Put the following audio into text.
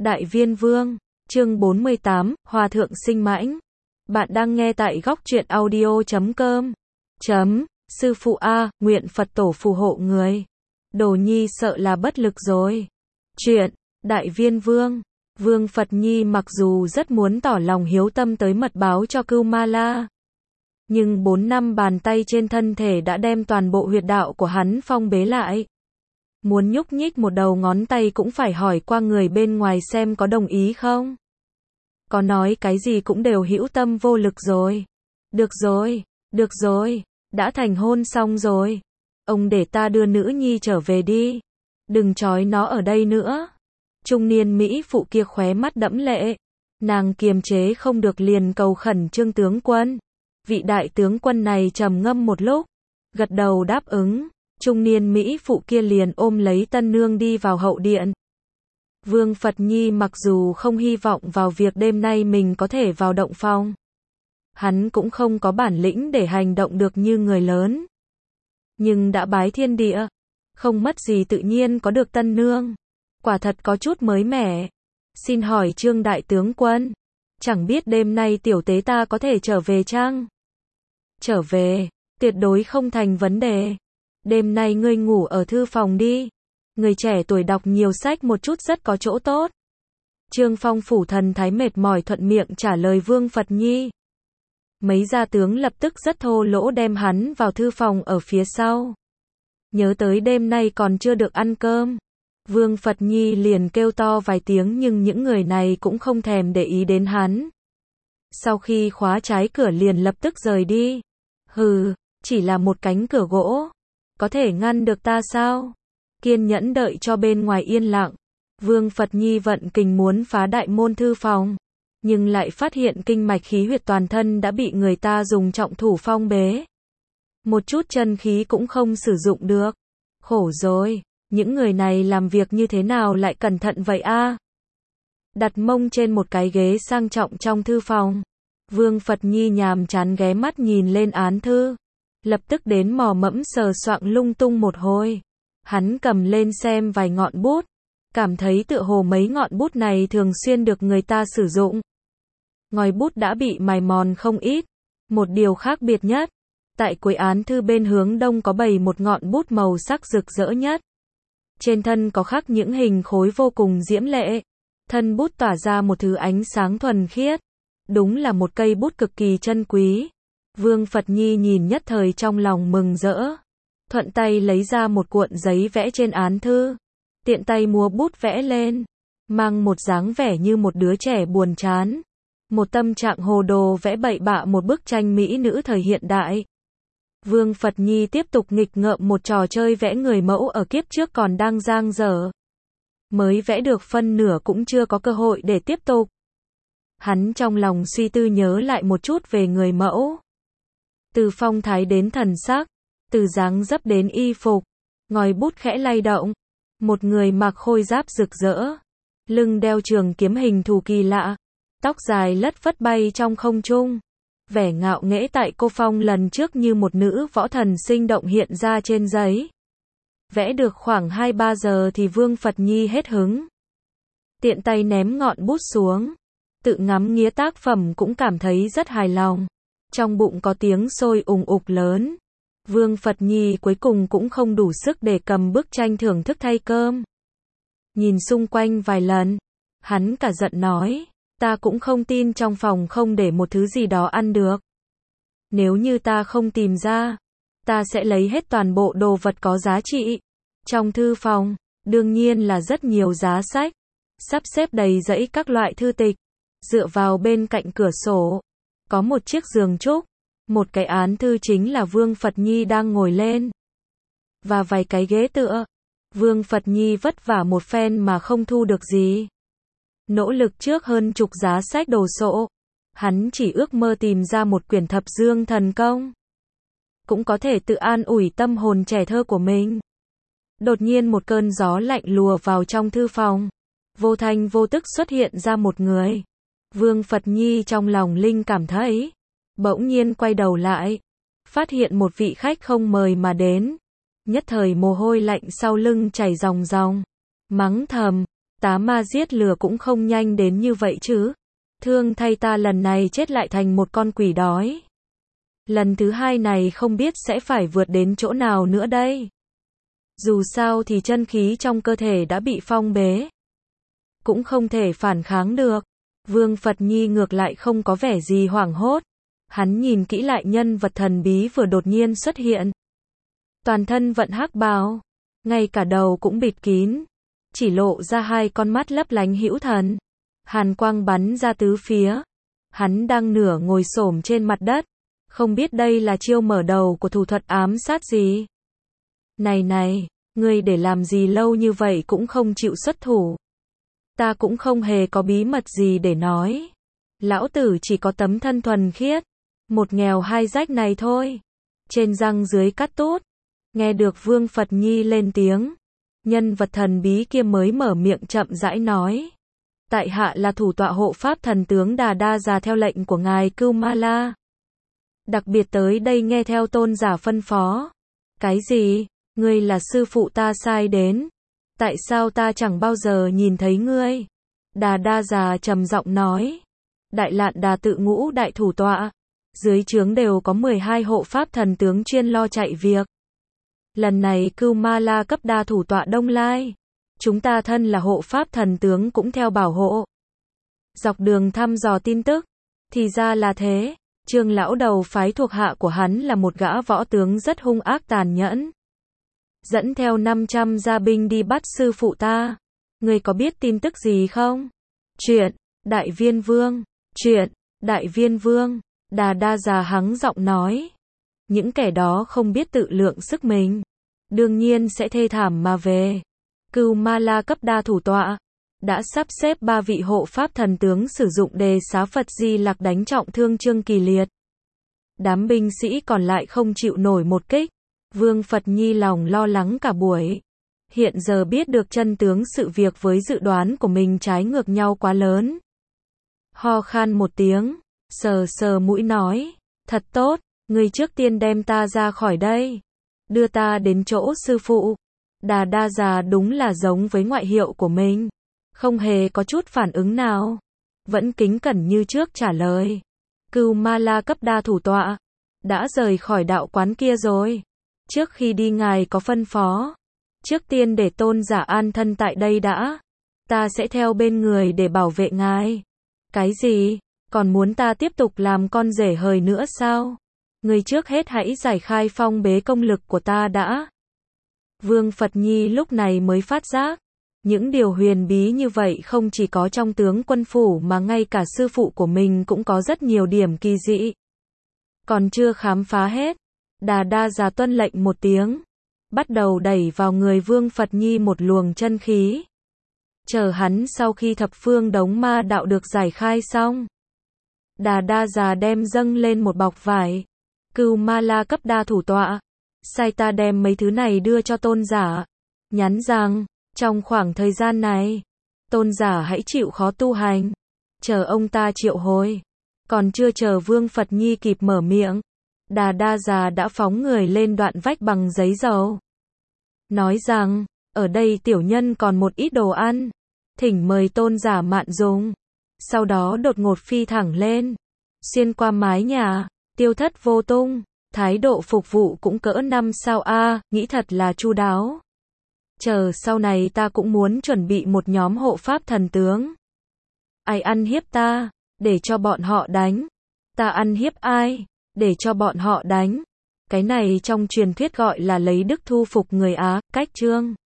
Đại Viên Vương, chương 48, Hòa thượng sinh mãnh. Bạn đang nghe tại góc truyện audio.com. Sư phụ A, nguyện Phật tổ phù hộ người. Đồ Nhi sợ là bất lực rồi. Chuyện, Đại Viên Vương. Vương Phật Nhi mặc dù rất muốn tỏ lòng hiếu tâm tới mật báo cho Cưu Ma La, nhưng 4 năm bàn tay trên thân thể đã đem toàn bộ huyệt đạo của hắn phong bế lại. Muốn nhúc nhích một đầu ngón tay cũng phải hỏi qua người bên ngoài xem có đồng ý không. Có nói cái gì cũng đều hữu tâm vô lực rồi. Được rồi, đã thành hôn xong rồi. Ông để ta đưa nữ nhi trở về đi. Đừng trói nó ở đây nữa. Trung niên Mỹ phụ kia khóe mắt đẫm lệ. Nàng kiềm chế không được liền cầu khẩn Trương tướng quân. Vị đại tướng quân này trầm ngâm một lúc, gật đầu đáp ứng. Trung niên Mỹ phụ kia liền ôm lấy tân nương đi vào hậu điện. Vương Phật Nhi mặc dù không hy vọng vào việc đêm nay mình có thể vào động phòng. Hắn cũng không có bản lĩnh để hành động được như người lớn. Nhưng đã bái thiên địa, không mất gì tự nhiên có được tân nương. Quả thật có chút mới mẻ. Xin hỏi Trương đại tướng quân, chẳng biết đêm nay tiểu tế ta có thể trở về chăng? Trở về, tuyệt đối không thành vấn đề. Đêm nay ngươi ngủ ở thư phòng đi. Người trẻ tuổi đọc nhiều sách một chút rất có chỗ tốt. Trương Phong phủ thần thái mệt mỏi thuận miệng trả lời Vương Phật Nhi. Mấy gia tướng lập tức rất thô lỗ đem hắn vào thư phòng ở phía sau. Nhớ tới đêm nay còn chưa được ăn cơm. Vương Phật Nhi liền kêu to vài tiếng nhưng những người này cũng không thèm để ý đến hắn. Sau khi khóa trái cửa liền lập tức rời đi. Hừ, chỉ là một cánh cửa gỗ. Có thể ngăn được ta sao? Kiên nhẫn đợi cho bên ngoài yên lặng. Vương Phật Nhi vận kình muốn phá đại môn thư phòng, nhưng lại phát hiện kinh mạch khí huyệt toàn thân đã bị người ta dùng trọng thủ phong bế. Một chút chân khí cũng không sử dụng được. Khổ rồi, những người này làm việc như thế nào lại cẩn thận vậy a? Đặt mông trên một cái ghế sang trọng trong thư phòng. Vương Phật Nhi nhàm chán ghé mắt nhìn lên án thư. Lập tức đến mò mẫm sờ soạng lung tung một hồi. Hắn cầm lên xem vài ngọn bút. Cảm thấy tựa hồ mấy ngọn bút này thường xuyên được người ta sử dụng. Ngòi bút đã bị mài mòn không ít. Một điều khác biệt nhất. Tại cuối án thư bên hướng đông có bày một ngọn bút màu sắc rực rỡ nhất. Trên thân có khắc những hình khối vô cùng diễm lệ. Thân bút tỏa ra một thứ ánh sáng thuần khiết. Đúng là một cây bút cực kỳ chân quý. Vương Phật Nhi nhìn nhất thời trong lòng mừng rỡ. Thuận tay lấy ra một cuộn giấy vẽ trên án thư. Tiện tay múa bút vẽ lên. Mang một dáng vẻ như một đứa trẻ buồn chán. Một tâm trạng hồ đồ vẽ bậy bạ một bức tranh mỹ nữ thời hiện đại. Vương Phật Nhi tiếp tục nghịch ngợm một trò chơi vẽ người mẫu ở kiếp trước còn đang dang dở. Mới vẽ được phân nửa cũng chưa có cơ hội để tiếp tục. Hắn trong lòng suy tư nhớ lại một chút về người mẫu. Từ phong thái đến thần sắc, từ dáng dấp đến y phục, ngòi bút khẽ lay động. Một người mặc khôi giáp rực rỡ, lưng đeo trường kiếm hình thù kỳ lạ, tóc dài lất phất bay trong không trung. Vẻ ngạo nghễ tại cô phong lần trước như một nữ võ thần sinh động hiện ra trên giấy. Vẽ được khoảng 2-3 giờ thì Vương Phật Nhi hết hứng. Tiện tay ném ngọn bút xuống. Tự ngắm nghía tác phẩm cũng cảm thấy rất hài lòng. Trong bụng có tiếng sôi ùng ục lớn. Vương Phật Nhi cuối cùng cũng không đủ sức để cầm bức tranh thưởng thức thay cơm. Nhìn xung quanh vài lần, hắn cả giận nói, ta cũng không tin trong phòng không để một thứ gì đó ăn được. Nếu như ta không tìm ra, ta sẽ lấy hết toàn bộ đồ vật có giá trị. Trong thư phòng, đương nhiên là rất nhiều giá sách, sắp xếp đầy dãy các loại thư tịch. Dựa vào bên cạnh cửa sổ, có một chiếc giường trúc. Một cái án thư chính là Vương Phật Nhi đang ngồi lên. Và vài cái ghế tựa. Vương Phật Nhi vất vả một phen mà không thu được gì. Nỗ lực trước hơn chục giá sách đồ sộ. Hắn chỉ ước mơ tìm ra một quyển thập dương thần công. Cũng có thể tự an ủi tâm hồn trẻ thơ của mình. Đột nhiên một cơn gió lạnh lùa vào trong thư phòng. Vô thanh vô tức xuất hiện ra một người. Vương Phật Nhi trong lòng linh cảm thấy. Bỗng nhiên quay đầu lại. Phát hiện một vị khách không mời mà đến. Nhất thời mồ hôi lạnh sau lưng chảy ròng ròng. Mắng thầm. Tá ma giết lừa cũng không nhanh đến như vậy chứ. Thương thay ta lần này chết lại thành một con quỷ đói. Lần thứ hai này không biết sẽ phải vượt đến chỗ nào nữa đây. Dù sao thì chân khí trong cơ thể đã bị phong bế. Cũng không thể phản kháng được. Vương Phật Nhi ngược lại không có vẻ gì hoảng hốt. Hắn nhìn kỹ lại nhân vật thần bí vừa đột nhiên xuất hiện. Toàn thân vận hắc bào, ngay cả đầu cũng bịt kín, chỉ lộ ra hai con mắt lấp lánh hữu thần. Hàn quang bắn ra tứ phía. Hắn đang nửa ngồi xổm trên mặt đất, không biết đây là chiêu mở đầu của thủ thuật ám sát gì. Này, ngươi để làm gì lâu như vậy cũng không chịu xuất thủ. Ta cũng không hề có bí mật gì để nói. Lão tử chỉ có tấm thân thuần khiết, một nghèo hai rách này thôi. Trên răng dưới cắt tốt. Nghe được Vương Phật Nhi lên tiếng, nhân vật thần bí kia mới mở miệng chậm rãi nói. Tại hạ là thủ tọa hộ pháp thần tướng Đà Đa Già theo lệnh của ngài Cưu Ma La. Đặc biệt tới đây nghe theo tôn giả phân phó. Cái gì? Ngươi là sư phụ ta sai đến. Tại sao ta chẳng bao giờ nhìn thấy ngươi? Đà Đa Già trầm giọng nói. Đại Lạn Đà tự ngũ đại thủ tọa. Dưới trướng đều có 12 hộ pháp thần tướng chuyên lo chạy việc. Lần này Cưu Ma La cấp đa thủ tọa Đông Lai. Chúng ta thân là hộ pháp thần tướng cũng theo bảo hộ. Dọc đường thăm dò tin tức. Thì ra là thế. Trương lão đầu phái thuộc hạ của hắn là một gã võ tướng rất hung ác tàn nhẫn. Dẫn theo 500 gia binh đi bắt sư phụ ta. Ngươi có biết tin tức gì không? Chuyện, Đại Viên Vương. Chuyện, Đại Viên Vương. Đà Đa Già hắng giọng nói. Những kẻ đó không biết tự lượng sức mình. Đương nhiên sẽ thê thảm mà về. Cưu Ma La cấp đa thủ tọa. Đã sắp xếp 3 vị hộ pháp thần tướng sử dụng đề xá Phật Di Lặc đánh trọng thương Trương Kỳ Liệt. Đám binh sĩ còn lại không chịu nổi một kích. Vương Phật Nhi lòng lo lắng cả buổi. Hiện giờ biết được chân tướng sự việc với dự đoán của mình trái ngược nhau quá lớn. Ho khan một tiếng, sờ mũi nói. Thật tốt, ngươi trước tiên đem ta ra khỏi đây. Đưa ta đến chỗ sư phụ. Đà Đa Già đúng là giống với ngoại hiệu của mình. Không hề có chút phản ứng nào. Vẫn kính cẩn như trước trả lời. Cưu Ma La cấp đa thủ tọa. Đã rời khỏi đạo quán kia rồi. Trước khi đi ngài có phân phó. Trước tiên để tôn giả an thân tại đây đã. Ta sẽ theo bên người để bảo vệ ngài. Cái gì? Còn muốn ta tiếp tục làm con rể hời nữa sao? Người trước hết hãy giải khai phong bế công lực của ta đã. Vương Phật Nhi lúc này mới phát giác. Những điều huyền bí như vậy không chỉ có trong tướng quân phủ mà ngay cả sư phụ của mình cũng có rất nhiều điểm kỳ dị. Còn chưa khám phá hết. Đà Đa Già tuân lệnh một tiếng. Bắt đầu đẩy vào người Vương Phật Nhi một luồng chân khí. Chờ hắn sau khi thập phương đống ma đạo được giải khai xong. Đà Đa Già đem dâng lên một bọc vải. Cưu Ma La cấp đa thủ tọa. Sai ta đem mấy thứ này đưa cho tôn giả. Nhắn rằng, trong khoảng thời gian này, tôn giả hãy chịu khó tu hành. Chờ ông ta triệu hồi. Còn chưa chờ Vương Phật Nhi kịp mở miệng. Đà Đa Già đã phóng người lên đoạn vách bằng giấy dầu. Nói rằng, ở đây tiểu nhân còn một ít đồ ăn. Thỉnh mời tôn giả mạn dùng. Sau đó đột ngột phi thẳng lên. Xuyên qua mái nhà, tiêu thất vô tung. Thái độ phục vụ cũng cỡ 5 sao a, nghĩ thật là chu đáo. Chờ sau này ta cũng muốn chuẩn bị một nhóm hộ pháp thần tướng. Ai ăn hiếp ta, để cho bọn họ đánh. Ta ăn hiếp ai, để cho bọn họ đánh. Cái này trong truyền thuyết gọi là lấy đức thu phục người Á, cách chương.